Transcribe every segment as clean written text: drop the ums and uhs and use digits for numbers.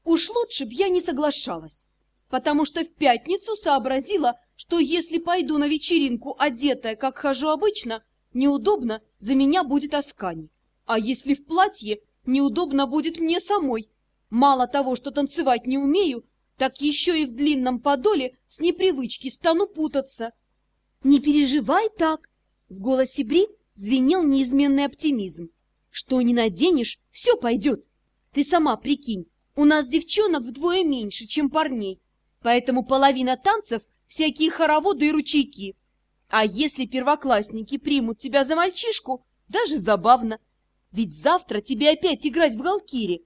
Уж лучше б я не соглашалась, потому что в пятницу сообразила, что если пойду на вечеринку одетая, как хожу обычно, неудобно за меня будет Аскани. А если в платье, неудобно будет мне самой. Мало того, что танцевать не умею, так еще и в длинном подоле с непривычки стану путаться. «Не переживай так!» — в голосе Бри звенел неизменный оптимизм. «Что не наденешь, все пойдет. Ты сама прикинь, у нас девчонок вдвое меньше, чем парней, поэтому половина танцев — всякие хороводы и ручейки. А если первоклассники примут тебя за мальчишку, даже забавно. Ведь завтра тебе опять играть в галкири».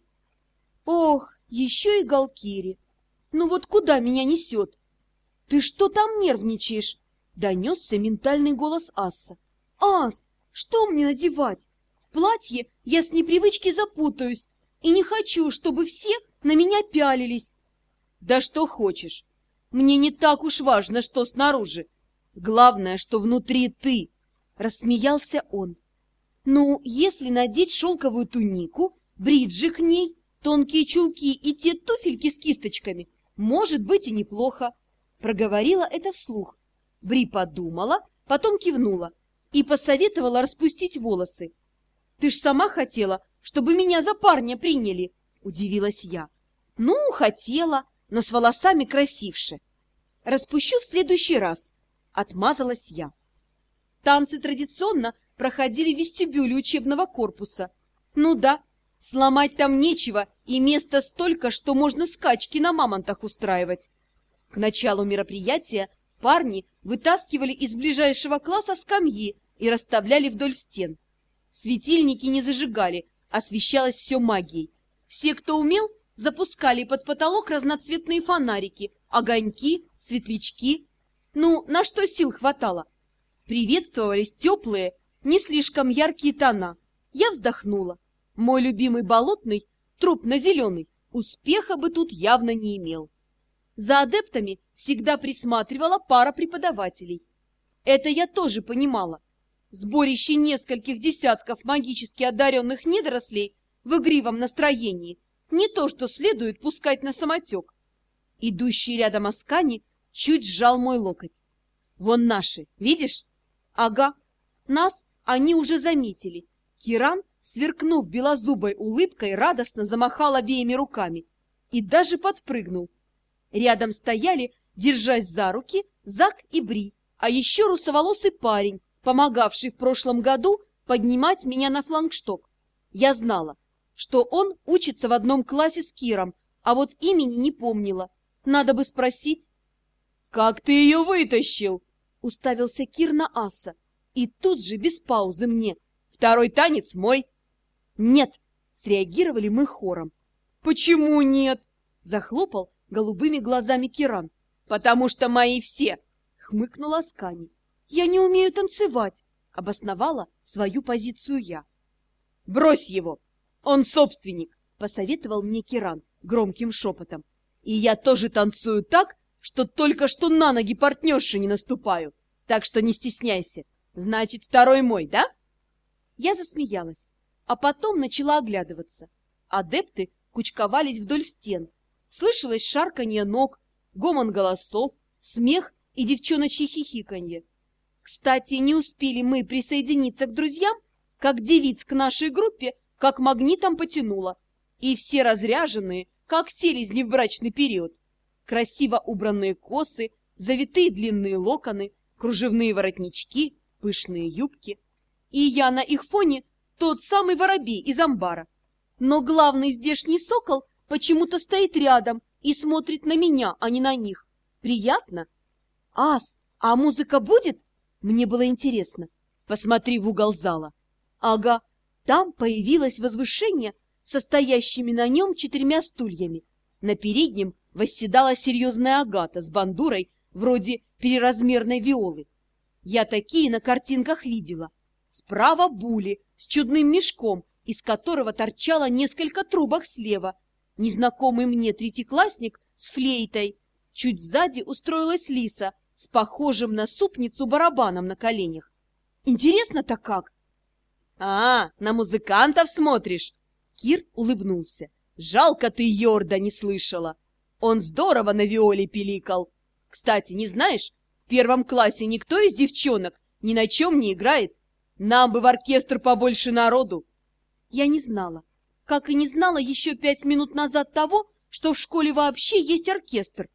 «Ох, еще и галкири! Ну вот куда меня несет?» «Ты что там нервничаешь?» — донесся ментальный голос Асса. «Ас, что мне надевать? В платье я с непривычки запутаюсь и не хочу, чтобы все на меня пялились». «Да что хочешь. Мне не так уж важно, что снаружи. Главное, что внутри ты», — рассмеялся он. «Ну, если надеть шелковую тунику, бриджи к ней, тонкие чулки и те туфельки с кисточками, может быть и неплохо», — проговорила это вслух. Бри подумала, потом кивнула и посоветовала распустить волосы. «Ты ж сама хотела, чтобы меня за парня приняли», — удивилась я. «Ну, хотела, но с волосами красивше. Распущу в следующий раз», — отмазалась я. Танцы традиционно проходили в вестибюле учебного корпуса. Ну да, сломать там нечего, и места столько, что можно скачки на мамонтах устраивать. К началу мероприятия парни вытаскивали из ближайшего класса скамьи и расставляли вдоль стен. Светильники не зажигали, освещалось все магией. Все, кто умел, запускали под потолок разноцветные фонарики, огоньки, светлячки. Ну, на что сил хватало? Приветствовались теплые, не слишком яркие тона. Я вздохнула. Мой любимый болотный, трупно-зеленый, успеха бы тут явно не имел. За адептами всегда присматривала пара преподавателей. Это я тоже понимала. Сборище нескольких десятков магически одаренных недорослей в игривом настроении не то, что следует пускать на самотек. Идущий рядом Аскани чуть сжал мой локоть. «Вон наши, видишь?» «Ага, нас они уже заметили». Киран, сверкнув белозубой улыбкой, радостно замахал обеими руками и даже подпрыгнул. Рядом стояли, держась за руки, Зак и Бри, а еще русоволосый парень, помогавший в прошлом году поднимать меня на флагшток. Я знала, что он учится в одном классе с Киром, а вот имени не помнила. Надо бы спросить. «Как ты ее вытащил?» — уставился Кир на Асса. И тут же, без паузы, мне: «Второй танец мой». «Нет!» — среагировали мы хором. «Почему нет?» — захлопал голубыми глазами Киран. «Потому что мои все!» — хмыкнула Аскани. «Я не умею танцевать!» — обосновала свою позицию я. «Брось его! Он собственник!» — посоветовал мне Киран громким шепотом. «И я тоже танцую так, что только что на ноги партнерши не наступаю. Так что не стесняйся. Значит, второй мой, да?» Я засмеялась, а потом начала оглядываться. Адепты кучковались вдоль стен. Слышалось шарканье ног, гомон голосов, смех и девчоночье хихиканье. Кстати, не успели мы присоединиться к друзьям, как девиц к нашей группе как магнитом потянуло, и все разряженные, как селезни в брачный период. Красиво убранные косы, завитые длинные локоны, кружевные воротнички, пышные юбки. И я на их фоне тот самый воробей из амбара. Но главный здешний сокол почему-то стоит рядом и смотрит на меня, а не на них. Приятно. «Ас, а музыка будет?» Мне было интересно. «Посмотри в угол зала». Ага, там появилось возвышение со стоящими на нем 4 стульями. На переднем восседала серьезная Агата с бандурой вроде переразмерной виолы. Я такие на картинках видела. Справа Були с чудным мешком, из которого торчало несколько трубок слева. Незнакомый мне третьеклассник с флейтой. Чуть сзади устроилась Лиса с похожим на супницу барабаном на коленях. Интересно-то как? «А, на музыкантов смотришь?» Кир улыбнулся. Жалко, ты Йорда не слышала. Он здорово на виоле пиликал. Кстати, не знаешь, в первом классе никто из девчонок ни на чем не играет. Нам бы в оркестр побольше народу. Я не знала, как и не знала еще 5 минут назад того, что в школе вообще есть оркестр.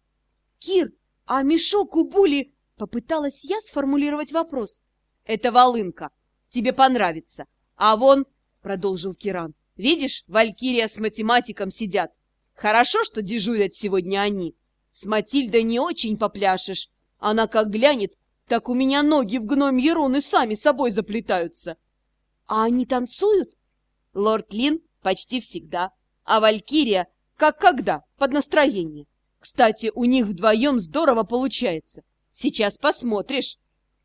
Кир, а мешок у Були... Попыталась я сформулировать вопрос. Это волынка. Тебе понравится. А вон, продолжил Киран, видишь, Валькирия с математиком сидят. Хорошо, что дежурят сегодня они. С Матильдой не очень попляшешь. Она как глянет, так у меня ноги в гномьи руны сами собой заплетаются. А они танцуют? Лорд Лин почти всегда. А Валькирия, как когда, под настроение. Кстати, у них вдвоем здорово получается. Сейчас посмотришь.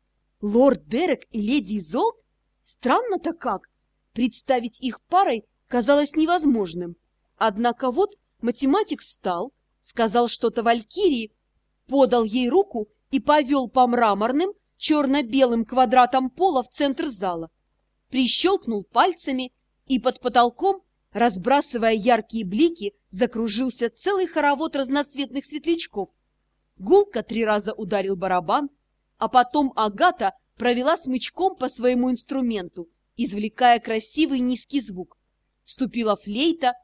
Лорд Дерек и леди Изолт? Странно-то как. Представить их парой казалось невозможным. Однако вот математик встал, сказал что-то Валькирии, подал ей руку и повел по мраморным черно-белым квадратам пола в центр зала. Прищелкнул пальцами, и под потолком, разбрасывая яркие блики, закружился целый хоровод разноцветных светлячков. Гулко 3 раза ударил барабан, а потом Агата провела смычком по своему инструменту, извлекая красивый низкий звук. Вступила флейта,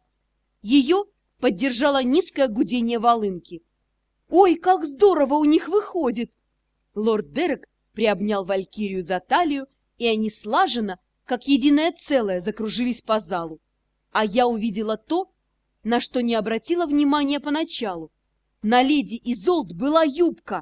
ее поддержало низкое гудение волынки. «Ой, как здорово у них выходит!» Лорд Дерек приобнял Валькирию за талию, и они слаженно, как единое целое, закружились по залу. А я увидела то, на что не обратила внимания поначалу. На леди Изолт была юбка.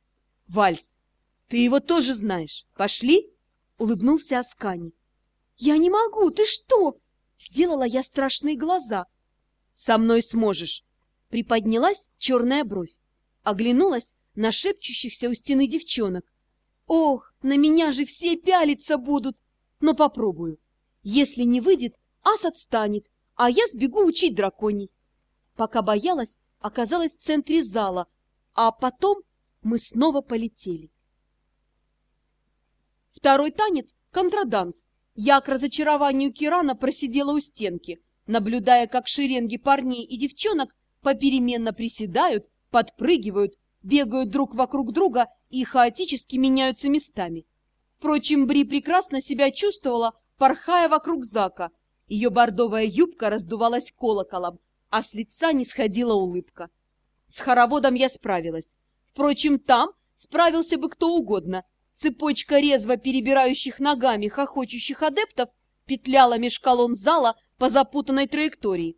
«Вальс, ты его тоже знаешь. Пошли?» — улыбнулся Аскани. «Я не могу, ты что?» — сделала я страшные глаза. «Со мной сможешь!» — приподнялась черная бровь. Оглянулась на шепчущихся у стены девчонок. «Ох, на меня же все пялиться будут! Но попробую. Если не выйдет, ас отстанет, а я сбегу учить драконий». Пока боялась, оказалась в центре зала, а потом мы снова полетели. Второй танец — контраданс. Я к разочарованию Кирана просидела у стенки, наблюдая, как шеренги парней и девчонок попеременно приседают, подпрыгивают, бегают друг вокруг друга и хаотически меняются местами. Впрочем, Бри прекрасно себя чувствовала, порхая вокруг Зака. Ее бордовая юбка раздувалась колоколом, а с лица не сходила улыбка. С хороводом я справилась. Впрочем, там справился бы кто угодно. Цепочка резво перебирающих ногами хохочущих адептов петляла меж колонн зала по запутанной траектории.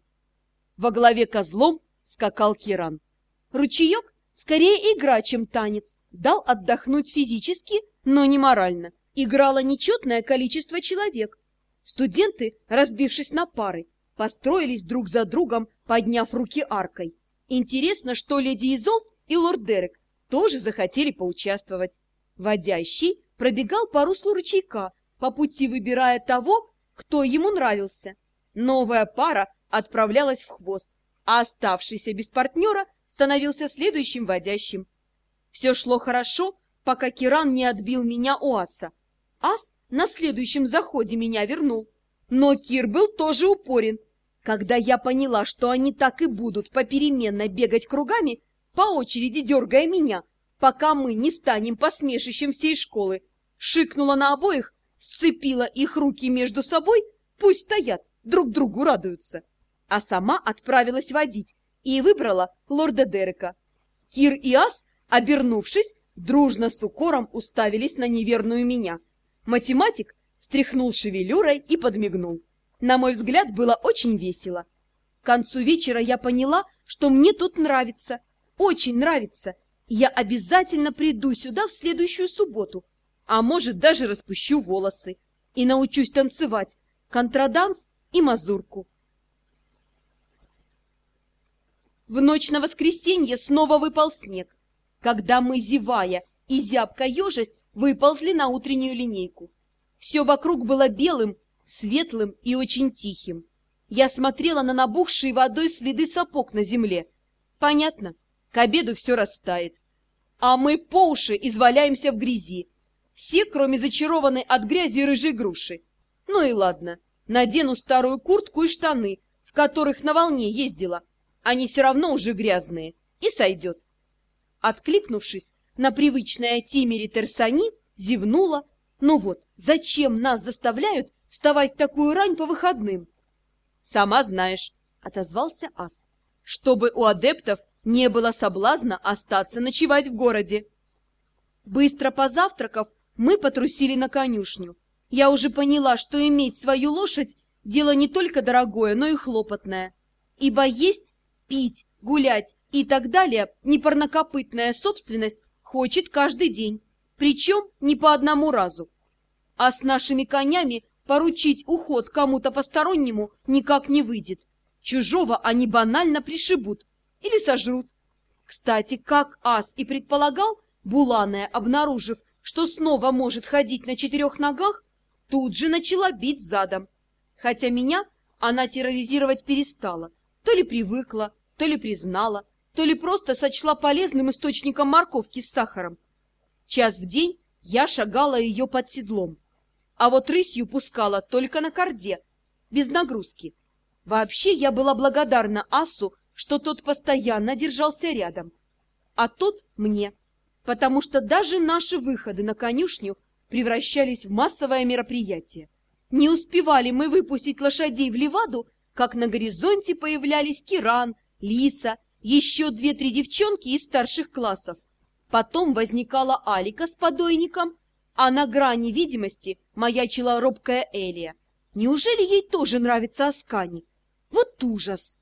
Во главе козлом скакал Киран. Ручеек скорее игра, чем танец, дал отдохнуть физически, но не морально. Играло нечетное количество человек. Студенты, разбившись на пары, построились друг за другом, подняв руки аркой. Интересно, что леди Изолт и лорд Дерек тоже захотели поучаствовать. Водящий пробегал по руслу ручейка, по пути выбирая того, кто ему нравился. Новая пара отправлялась в хвост, а оставшийся без партнера становился следующим водящим. Все шло хорошо, пока Киран не отбил меня у аса. Ас на следующем заходе меня вернул. Но Кир был тоже упорен. Когда я поняла, что они так и будут попеременно бегать кругами, по очереди дергая меня, пока мы не станем посмешищем всей школы, шикнула на обоих, сцепила их руки между собой, пусть стоят, друг другу радуются, а сама отправилась водить и выбрала лорда Дерека. Кир и Ас, обернувшись, дружно с укором уставились на неверную меня. Математик встряхнул шевелюрой и подмигнул. На мой взгляд, было очень весело. К концу вечера я поняла, что мне тут нравится, очень нравится. Я обязательно приду сюда в следующую субботу, а может, даже распущу волосы и научусь танцевать контраданс и мазурку. В ночь на воскресенье снова выпал снег, когда мы, зевая и зябко ежась, выползли на утреннюю линейку. Все вокруг было белым, светлым и очень тихим. Я смотрела на набухшие водой следы сапог на земле. Понятно, к обеду все растает. А мы по уши изваляемся в грязи. Все, кроме зачарованной от грязи рыжей груши. Ну и ладно, надену старую куртку и штаны, в которых на волне ездила. Они все равно уже грязные, и сойдет. Откликнувшись на привычное Тимери Терсани, зевнула. Ну вот, зачем нас заставляют вставать в такую рань по выходным? Сама знаешь, отозвался ас, чтобы у адептов не было соблазна остаться ночевать в городе. Быстро позавтракав, мы потрусили на конюшню. Я уже поняла, что иметь свою лошадь – дело не только дорогое, но и хлопотное. Ибо есть, пить, гулять и так далее непарнокопытная собственность хочет каждый день, причем не по одному разу. А с нашими конями поручить уход кому-то постороннему никак не выйдет. Чужого они банально пришибут или сожрут. Кстати, как ас и предполагал, Буланая, обнаружив, что снова может ходить на 4 ногах, тут же начала бить задом. Хотя меня она терроризировать перестала. То ли привыкла, то ли признала, то ли просто сочла полезным источником морковки с сахаром. Час в день я шагала ее под седлом, а вот рысью пускала только на корде, без нагрузки. Вообще я была благодарна асу, что тот постоянно держался рядом, а тот мне, потому что даже наши выходы на конюшню превращались в массовое мероприятие. Не успевали мы выпустить лошадей в ливаду, как на горизонте появлялись Киран, Лиса, еще 2-3 девчонки из старших классов. Потом возникала Алика с подойником, а на грани видимости маячила робкая Элия. Неужели ей тоже нравится Аскани? Вот ужас!